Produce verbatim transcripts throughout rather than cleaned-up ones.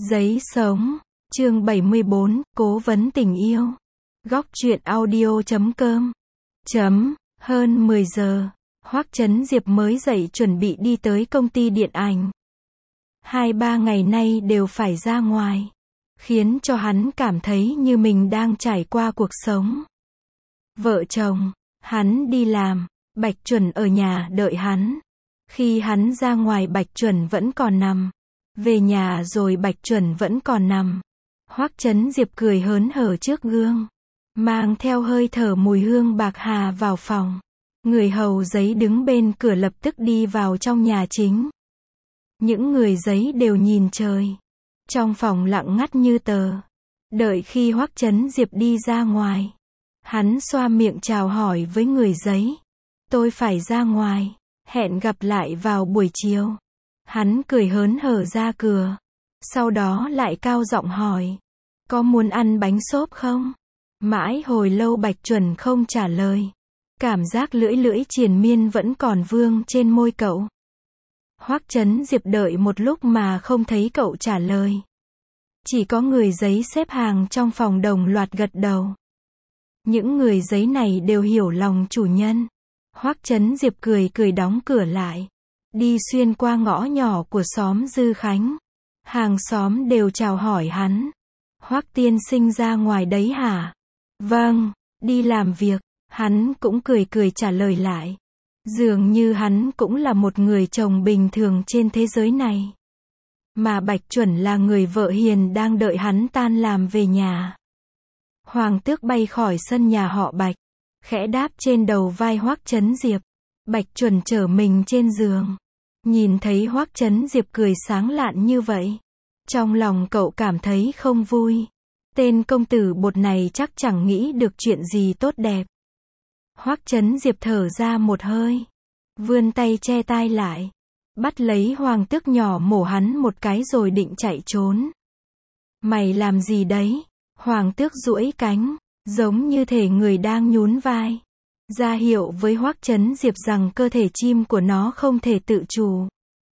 Giấy sống, chương bảy mươi bốn, cố vấn tình yêu. Góc truyện audio chấm com. Chấm, hơn mười giờ, Hoắc Chấn Diệp mới dậy chuẩn bị đi tới công ty điện ảnh. Hai ba ngày nay đều phải ra ngoài, khiến cho hắn cảm thấy như mình đang trải qua cuộc sống. Vợ chồng, hắn đi làm, Bạch Chuẩn ở nhà đợi hắn. Khi hắn ra ngoài Bạch Chuẩn vẫn còn nằm. Về nhà rồi Bạch Chuẩn vẫn còn nằm. Hoắc Chấn Diệp cười hớn hở trước gương, mang theo hơi thở mùi hương bạc hà vào phòng. Người hầu giấy đứng bên cửa lập tức đi vào trong nhà chính. Những người giấy đều nhìn trời. Trong phòng lặng ngắt như tờ. Đợi khi Hoắc Chấn Diệp đi ra ngoài, hắn xoa miệng chào hỏi với người giấy. Tôi phải ra ngoài, hẹn gặp lại vào buổi chiều. Hắn cười hớn hở ra cửa. Sau đó lại cao giọng hỏi, có muốn ăn bánh xốp không? Mãi hồi lâu Bạch Chuẩn không trả lời. Cảm giác lưỡi lưỡi triền miên vẫn còn vương trên môi cậu. Hoắc Chấn Diệp đợi một lúc mà không thấy cậu trả lời. Chỉ có người giấy xếp hàng trong phòng đồng loạt gật đầu. Những người giấy này đều hiểu lòng chủ nhân. Hoắc Chấn Diệp cười cười đóng cửa lại. Đi xuyên qua ngõ nhỏ của xóm Dư Khánh. Hàng xóm đều chào hỏi hắn. Hoắc tiên sinh ra ngoài đấy hả? Vâng, đi làm việc. Hắn cũng cười cười trả lời lại. Dường như hắn cũng là một người chồng bình thường trên thế giới này. Mà Bạch Chuẩn là người vợ hiền đang đợi hắn tan làm về nhà. Hoàng tước bay khỏi sân nhà họ Bạch, khẽ đáp trên đầu vai Hoắc Chấn Diệp. Bạch Chuẩn trở mình trên giường. Nhìn thấy Hoắc Chấn Diệp cười sáng lạn như vậy, trong lòng cậu cảm thấy không vui. Tên công tử bột này chắc chẳng nghĩ được chuyện gì tốt đẹp. Hoắc Chấn Diệp thở ra một hơi, vươn tay che tai lại, bắt lấy Hoàng tước nhỏ mổ hắn một cái rồi định chạy trốn. Mày làm gì đấy? Hoàng tước duỗi cánh, giống như thể người đang nhún vai, ra hiệu với Hoắc Chấn Diệp rằng cơ thể chim của nó không thể tự chủ.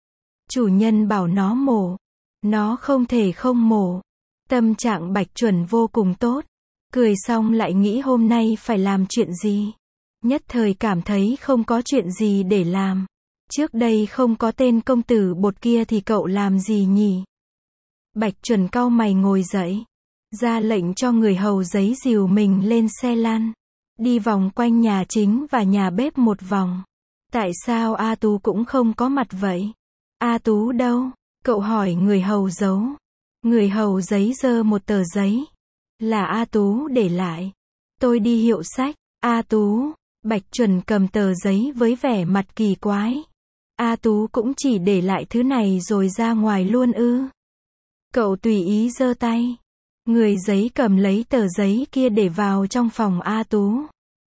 Chủ nhân bảo nó mổ, nó không thể không mổ. Tâm trạng Bạch Chuẩn vô cùng tốt, cười xong lại nghĩ hôm nay phải làm chuyện gì. Nhất thời cảm thấy không có chuyện gì để làm. Trước đây không có tên công tử bột kia thì cậu làm gì nhỉ? Bạch Chuẩn cau mày ngồi dậy, ra lệnh cho người hầu giấy dìu mình lên xe lăn, đi vòng quanh nhà chính và nhà bếp một vòng. Tại sao A Tú cũng không có mặt vậy? A Tú đâu? Cậu hỏi người hầu giấu. Người hầu giấy giơ một tờ giấy. Là A Tú để lại. Tôi đi hiệu sách. A Tú. Bạch Chuẩn cầm tờ giấy với vẻ mặt kỳ quái. A Tú cũng chỉ để lại thứ này rồi ra ngoài luôn ư? Cậu tùy ý giơ tay. Người giấy cầm lấy tờ giấy kia để vào trong phòng A Tú.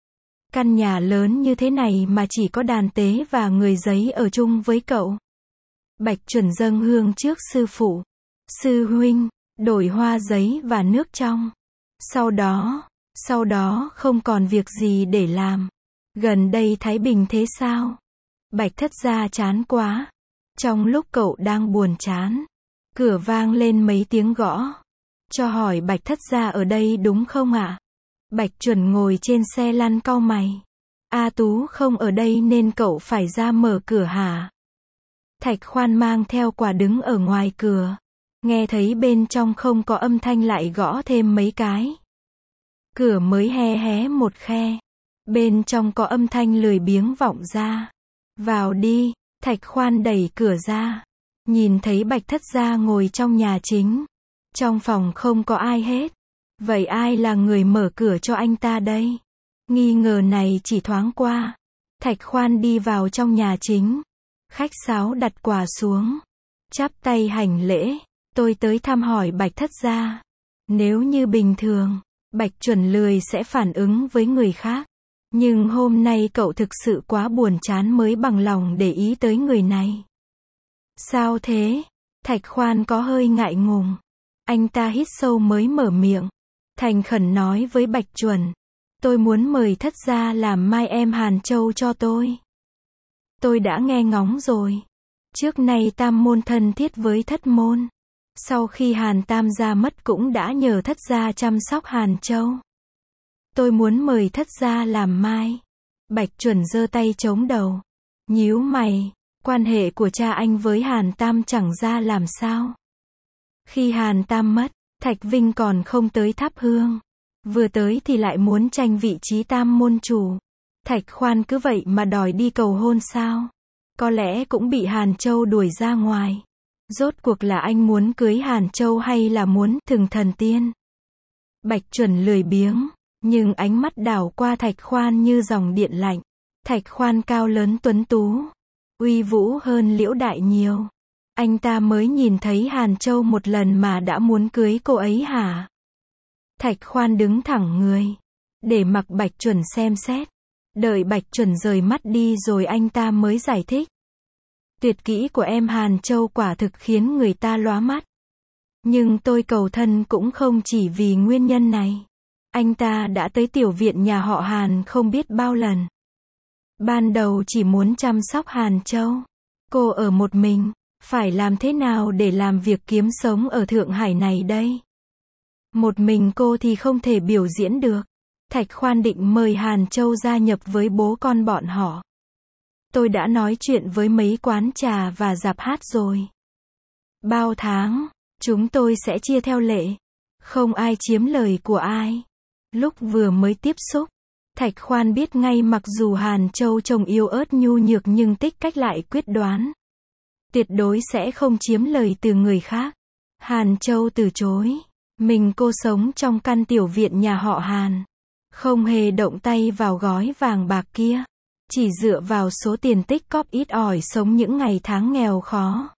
Căn nhà lớn như thế này mà chỉ có đàn tế và người giấy ở chung với cậu. Bạch Chuẩn dâng hương trước sư phụ. Sư huynh, đổi hoa giấy và nước trong. Sau đó, sau đó không còn việc gì để làm. Gần đây Thái Bình thế sao? Bạch thất gia chán quá. Trong lúc cậu đang buồn chán, cửa vang lên mấy tiếng gõ. Cho hỏi Bạch thất gia ở đây đúng không ạ? Bạch Chuẩn ngồi trên xe lăn cau mày. A Tú không ở đây nên cậu phải ra mở cửa hả? Thạch Khoan mang theo quà đứng ở ngoài cửa. Nghe thấy bên trong không có âm thanh lại gõ thêm mấy cái. Cửa mới hé hé một khe. Bên trong có âm thanh lười biếng vọng ra. Vào đi. Thạch Khoan đẩy cửa ra. Nhìn thấy Bạch thất gia ngồi trong nhà chính. Trong phòng không có ai hết. Vậy ai là người mở cửa cho anh ta đây? Nghi ngờ này chỉ thoáng qua. Thạch Khoan đi vào trong nhà chính. Khách sáo đặt quà xuống, chắp tay hành lễ. Tôi tới thăm hỏi Bạch thất gia. Nếu như bình thường, Bạch Chuẩn lười sẽ phản ứng với người khác. Nhưng hôm nay cậu thực sự quá buồn chán mới bằng lòng để ý tới người này. Sao thế? Thạch Khoan có hơi ngại ngùng. Anh ta hít sâu mới mở miệng. Thành khẩn nói với Bạch Chuẩn. Tôi muốn mời thất gia làm mai em Hàn Châu cho tôi. Tôi đã nghe ngóng rồi. Trước nay tam môn thân thiết với thất môn. Sau khi Hàn Tam gia mất cũng đã nhờ thất gia chăm sóc Hàn Châu. Tôi muốn mời thất gia làm mai. Bạch Chuẩn giơ tay chống đầu. Nhíu mày, quan hệ của cha anh với Hàn Tam chẳng ra làm sao. Khi Hàn Tam mất, Thạch Vinh còn không tới thắp hương. Vừa tới thì lại muốn tranh vị trí tam môn chủ. Thạch Khoan cứ vậy mà đòi đi cầu hôn sao? Có lẽ cũng bị Hàn Châu đuổi ra ngoài. Rốt cuộc là anh muốn cưới Hàn Châu hay là muốn Thường Thần Tiên? Bạch Chuẩn lười biếng, nhưng ánh mắt đảo qua Thạch Khoan như dòng điện lạnh. Thạch Khoan cao lớn tuấn tú, uy vũ hơn Liễu Đại nhiều. Anh ta mới nhìn thấy Hàn Châu một lần mà đã muốn cưới cô ấy hả? Thạch Khoan đứng thẳng người, để mặc Bạch Chuẩn xem xét. Đợi Bạch Chuẩn rời mắt đi rồi anh ta mới giải thích. Tuyệt kỹ của em Hàn Châu quả thực khiến người ta lóa mắt. Nhưng tôi cầu thân cũng không chỉ vì nguyên nhân này. Anh ta đã tới tiểu viện nhà họ Hàn không biết bao lần. Ban đầu chỉ muốn chăm sóc Hàn Châu. Cô ở một mình, phải làm thế nào để làm việc kiếm sống ở Thượng Hải này đây? Một mình cô thì không thể biểu diễn được. Thạch Khoan định mời Hàn Châu gia nhập với bố con bọn họ. Tôi đã nói chuyện với mấy quán trà và rạp hát rồi. Bao tháng, chúng tôi sẽ chia theo lệ. Không ai chiếm lời của ai. Lúc vừa mới tiếp xúc, Thạch Khoan biết ngay mặc dù Hàn Châu trông yếu ớt nhu nhược nhưng Tích Cách lại quyết đoán. Tuyệt đối sẽ không chiếm lời từ người khác. Hàn Châu từ chối. Mình cô sống trong căn tiểu viện nhà họ Hàn. Không hề động tay vào gói vàng bạc kia. Chỉ dựa vào số tiền tích cóp ít ỏi sống những ngày tháng nghèo khó.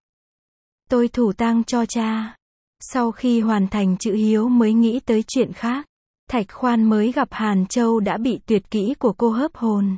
Tôi thủ tang cho cha. Sau khi hoàn thành chữ hiếu mới nghĩ tới chuyện khác. Thạch Khoan mới gặp Hàn Châu đã bị tuyệt kỹ của cô hấp hồn.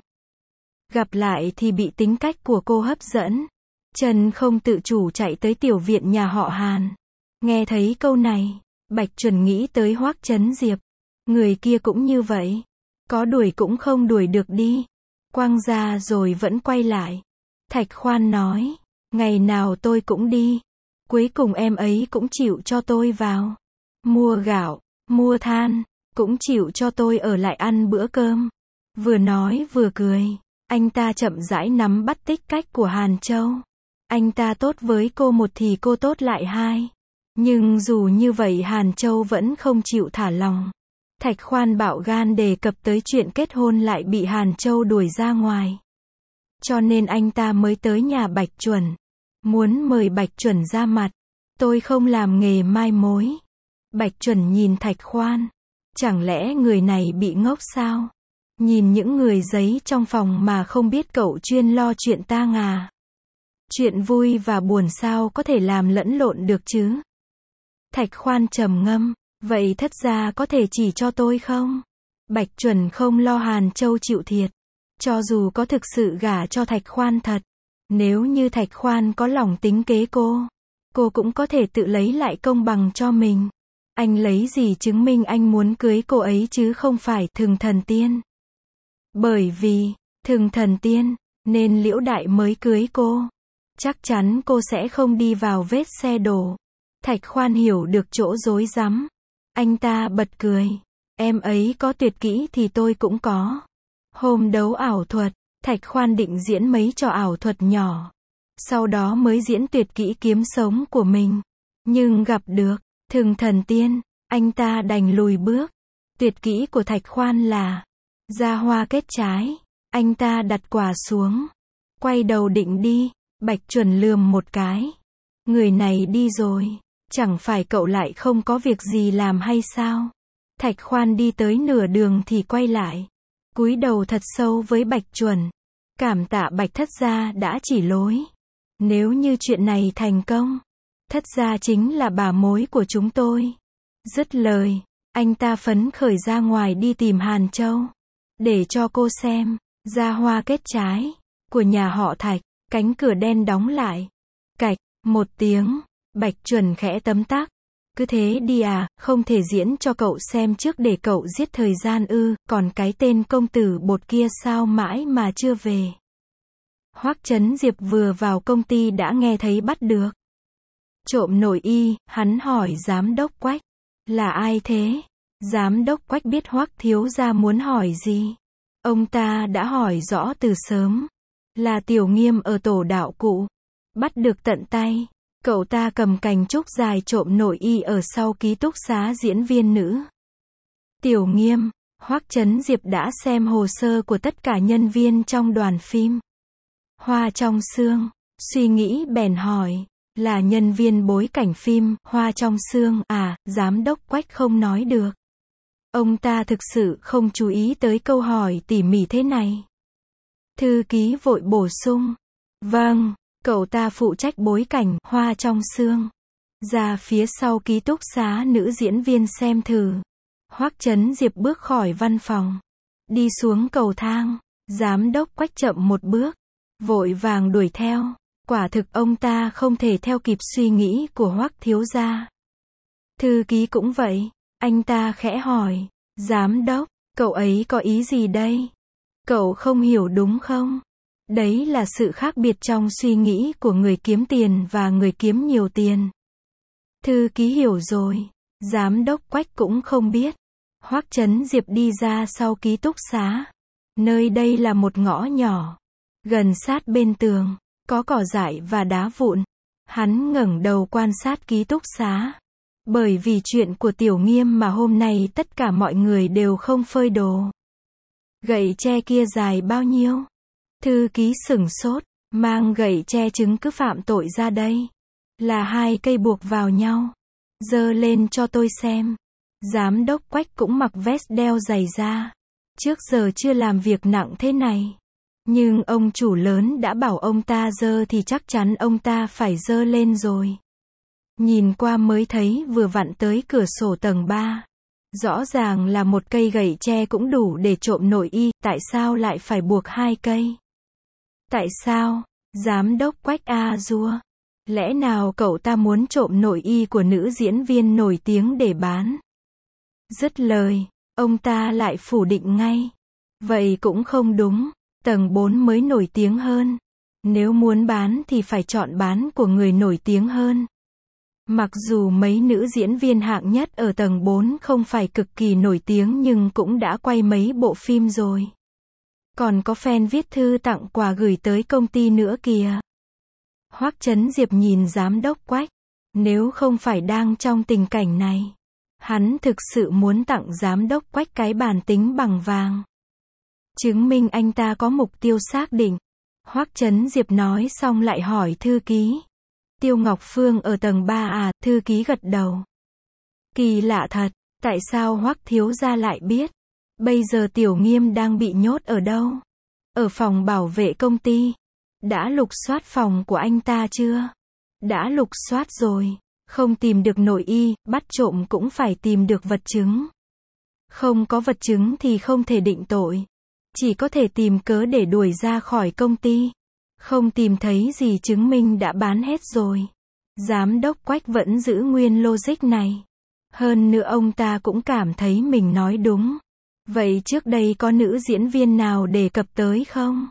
Gặp lại thì bị tính cách của cô hấp dẫn. Trần không tự chủ chạy tới tiểu viện nhà họ Hàn. Nghe thấy câu này, Bạch Chuẩn nghĩ tới Hoắc Chấn Diệp. Người kia cũng như vậy. Có đuổi cũng không đuổi được đi. Quăng ra rồi vẫn quay lại. Thạch Khoan nói, ngày nào tôi cũng đi. Cuối cùng em ấy cũng chịu cho tôi vào. Mua gạo, mua than, cũng chịu cho tôi ở lại ăn bữa cơm. Vừa nói vừa cười. Anh ta chậm rãi nắm bắt Tích Cách của Hàn Châu. Anh ta tốt với cô một thì cô tốt lại hai. Nhưng dù như vậy Hàn Châu vẫn không chịu thả lòng. Thạch Khoan bạo gan đề cập tới chuyện kết hôn lại bị Hàn Châu đuổi ra ngoài. Cho nên anh ta mới tới nhà Bạch Chuẩn. Muốn mời Bạch Chuẩn ra mặt. Tôi không làm nghề mai mối. Bạch Chuẩn nhìn Thạch Khoan. Chẳng lẽ người này bị ngốc sao? Nhìn những người giấy trong phòng mà không biết cậu chuyên lo chuyện tang à? Chuyện vui và buồn sao có thể làm lẫn lộn được chứ? Thạch Khoan trầm ngâm. Vậy thất gia có thể chỉ cho tôi không? Bạch Chuẩn không lo Hàn Châu chịu thiệt. Cho dù có thực sự gả cho Thạch Khoan thật. Nếu như Thạch Khoan có lòng tính kế cô. Cô cũng có thể tự lấy lại công bằng cho mình. Anh lấy gì chứng minh anh muốn cưới cô ấy chứ không phải Thường Thần Tiên? Bởi vì, Thường Thần Tiên, nên Liễu Đại mới cưới cô. Chắc chắn cô sẽ không đi vào vết xe đổ. Thạch Khoan hiểu được chỗ rối rắm. Anh ta bật cười. Em ấy có tuyệt kỹ thì tôi cũng có. Hôm đấu ảo thuật, Thạch Khoan định diễn mấy trò ảo thuật nhỏ. Sau đó mới diễn tuyệt kỹ kiếm sống của mình. Nhưng gặp được Thường Thần Tiên, anh ta đành lùi bước. Tuyệt kỹ của Thạch Khoan là ra hoa kết trái. Anh ta đặt quả xuống. Quay đầu định đi. Bạch Chuẩn lườm một cái. Người này đi rồi. Chẳng phải cậu lại không có việc gì làm hay sao? Thạch Khoan đi tới nửa đường thì quay lại. Cúi đầu thật sâu với Bạch Chuẩn. Cảm tạ Bạch thất gia đã chỉ lối. Nếu như chuyện này thành công, thất gia chính là bà mối của chúng tôi. Dứt lời, anh ta phấn khởi ra ngoài đi tìm Hàn Châu. Để cho cô xem, ra hoa kết trái, của nhà họ Thạch, cánh cửa đen đóng lại. Cạch, một tiếng, Bạch Chuẩn khẽ tấm tắc. Cứ thế đi à, không thể diễn cho cậu xem trước để cậu giết thời gian ư, còn cái tên công tử bột kia sao mãi mà chưa về. Hoắc Chấn Diệp vừa vào công ty đã nghe thấy bắt được. Trộm nội y, hắn hỏi giám đốc Quách. Là ai thế? Giám đốc Quách biết Hoắc thiếu gia muốn hỏi gì. Ông ta đã hỏi rõ từ sớm. Là Tiểu Nghiêm ở tổ đạo cụ. Bắt được tận tay. Cậu ta cầm cành trúc dài trộm nội y ở sau ký túc xá diễn viên nữ. Tiểu Nghiêm, Hoắc Chấn Diệp đã xem hồ sơ của tất cả nhân viên trong đoàn phim. Hoa trong xương, suy nghĩ bèn hỏi, là nhân viên bối cảnh phim, Hoa trong xương, à, giám đốc Quách không nói được. Ông ta thực sự không chú ý tới câu hỏi tỉ mỉ thế này. Thư ký vội bổ sung, vâng, cậu ta phụ trách bối cảnh, Hoa trong xương. Ra phía sau ký túc xá nữ diễn viên xem thử. Hoắc Chấn Diệp bước khỏi văn phòng. Đi xuống cầu thang. Giám đốc Quách chậm một bước. Vội vàng đuổi theo. Quả thực ông ta không thể theo kịp suy nghĩ của Hoắc thiếu gia. Thư ký cũng vậy. Anh ta khẽ hỏi. Giám đốc, cậu ấy có ý gì đây? Cậu không hiểu đúng không? Đấy là sự khác biệt trong suy nghĩ của người kiếm tiền và người kiếm nhiều tiền. Thư ký hiểu rồi. Giám đốc Quách cũng không biết. Hoắc Chấn Diệp đi ra sau ký túc xá. Nơi đây là một ngõ nhỏ. Gần sát bên tường. Có cỏ dại và đá vụn. Hắn ngẩng đầu quan sát ký túc xá. Bởi vì chuyện của Tiểu Nghiêm mà hôm nay tất cả mọi người đều không phơi đồ. Gậy tre kia dài bao nhiêu? Thư ký sửng sốt. Mang gậy tre chứng cứ phạm tội ra đây. Là hai cây buộc vào nhau. Giơ lên cho tôi xem. Giám đốc Quách cũng mặc vest đeo giày da. Trước giờ chưa làm việc nặng thế này. Nhưng ông chủ lớn đã bảo ông ta giơ thì chắc chắn ông ta phải giơ lên rồi. Nhìn qua mới thấy vừa vặn tới cửa sổ tầng ba. Rõ ràng là một cây gậy tre cũng đủ để trộm nội y, tại sao lại phải buộc hai cây? Tại sao? Giám đốc Quách a dua. Lẽ nào cậu ta muốn trộm nội y của nữ diễn viên nổi tiếng để bán? Dứt lời, ông ta lại phủ định ngay. Vậy cũng không đúng, tầng bốn mới nổi tiếng hơn. Nếu muốn bán thì phải chọn bán của người nổi tiếng hơn. Mặc dù mấy nữ diễn viên hạng nhất ở tầng bốn không phải cực kỳ nổi tiếng nhưng cũng đã quay mấy bộ phim rồi. Còn có fan viết thư tặng quà gửi tới công ty nữa kìa. Hoắc Chấn Diệp nhìn giám đốc Quách. Nếu không phải đang trong tình cảnh này, hắn thực sự muốn tặng giám đốc Quách cái bàn tính bằng vàng. Chứng minh anh ta có mục tiêu xác định. Hoắc Chấn Diệp nói xong lại hỏi thư ký. Tiêu Ngọc Phương ở tầng ba à? Thư ký gật đầu. Kỳ lạ thật, tại sao Hoắc thiếu gia lại biết? Bây giờ Tiểu Nghiêm đang bị nhốt ở đâu? Ở phòng bảo vệ công ty. Đã lục soát phòng của anh ta chưa? Đã lục soát rồi. Không tìm được nội y, bắt trộm cũng phải tìm được vật chứng. Không có vật chứng thì không thể định tội. Chỉ có thể tìm cớ để đuổi ra khỏi công ty. Không tìm thấy gì chứng minh đã bán hết rồi. Giám đốc Quách vẫn giữ nguyên logic này. Hơn nữa ông ta cũng cảm thấy mình nói đúng. Vậy trước đây có nữ diễn viên nào đề cập tới không?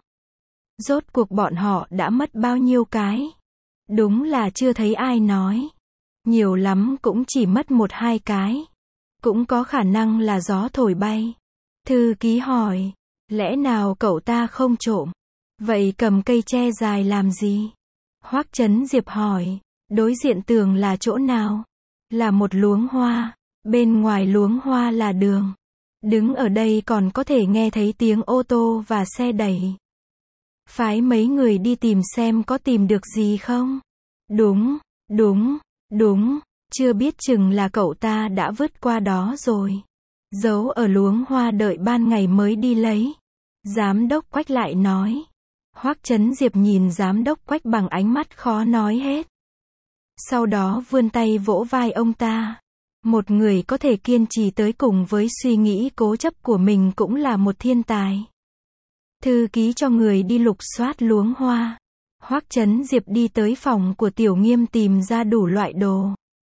Rốt cuộc bọn họ đã mất bao nhiêu cái? Đúng là chưa thấy ai nói. Nhiều lắm cũng chỉ mất một hai cái. Cũng có khả năng là gió thổi bay. Thư ký hỏi, lẽ nào cậu ta không trộm? Vậy cầm cây tre dài làm gì? Hoắc Chấn Diệp hỏi, đối diện tường là chỗ nào? Là một luống hoa, bên ngoài luống hoa là đường. Đứng ở đây còn có thể nghe thấy tiếng ô tô và xe đẩy. Phái mấy người đi tìm xem có tìm được gì không? Đúng, đúng, đúng, chưa biết chừng là cậu ta đã vứt qua đó rồi. Giấu ở luống hoa đợi ban ngày mới đi lấy. Giám đốc Quách lại nói. Hoắc Chấn Diệp nhìn giám đốc Quách bằng ánh mắt khó nói hết. Sau đó vươn tay vỗ vai ông ta. Một người có thể kiên trì tới cùng với suy nghĩ cố chấp của mình cũng là một thiên tài. Thư ký cho người đi lục soát luống hoa. Hoắc Chấn Diệp đi tới phòng của Tiểu Nghiêm tìm ra đủ loại đồ.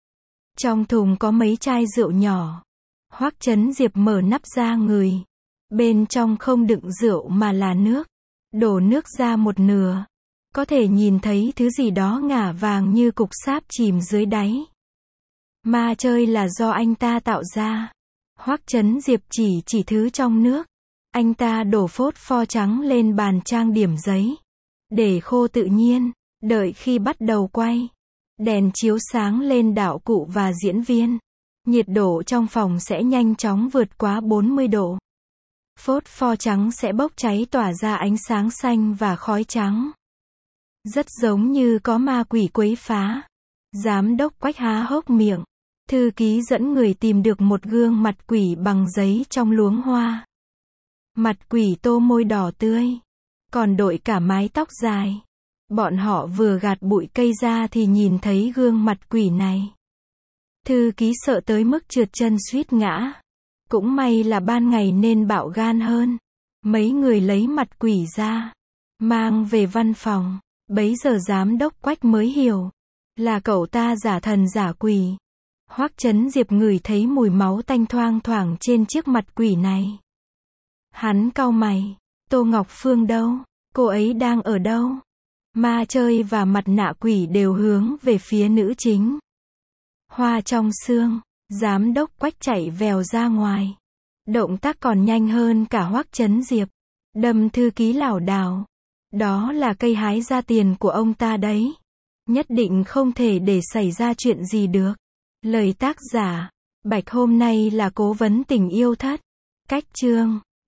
Trong thùng có mấy chai rượu nhỏ. Hoắc Chấn Diệp mở nắp ra ngửi. Bên trong không đựng rượu mà là nước. Đổ nước ra một nửa. Có thể nhìn thấy thứ gì đó ngả vàng như cục sáp chìm dưới đáy. Ma chơi là do anh ta tạo ra. Hoắc Chấn Diệp chỉ chỉ thứ trong nước. Anh ta đổ phốt pho trắng lên bàn trang điểm giấy. Để khô tự nhiên. Đợi khi bắt đầu quay. Đèn chiếu sáng lên đạo cụ và diễn viên. Nhiệt độ trong phòng sẽ nhanh chóng vượt quá bốn mươi độ. Phốt pho trắng sẽ bốc cháy tỏa ra ánh sáng xanh và khói trắng. Rất giống như có ma quỷ quấy phá. Giám đốc Quách há hốc miệng. Thư ký dẫn người tìm được một gương mặt quỷ bằng giấy trong luống hoa. Mặt quỷ tô môi đỏ tươi. Còn đội cả mái tóc dài. Bọn họ vừa gạt bụi cây ra thì nhìn thấy gương mặt quỷ này. Thư ký sợ tới mức trượt chân suýt ngã. Cũng may là ban ngày nên bạo gan hơn. Mấy người lấy mặt quỷ ra. Mang về văn phòng. Bấy giờ giám đốc Quách mới hiểu. Là cậu ta giả thần giả quỷ. Hoắc Chấn Diệp ngửi thấy mùi máu tanh thoang thoảng trên chiếc mặt quỷ này. Hắn cau mày. Tô Ngọc Phương đâu? Cô ấy đang ở đâu? Ma chơi và mặt nạ quỷ đều hướng về phía nữ chính. Hoa trong xương. Giám đốc Quách chạy vèo ra ngoài. Động tác còn nhanh hơn cả Hoắc Chấn Diệp. Đâm thư ký lảo đảo. Đó là cây hái ra tiền của ông ta đấy. Nhất định không thể để xảy ra chuyện gì được. Lời tác giả. Bạch hôm nay là cố vấn tình yêu thất. Cách chương.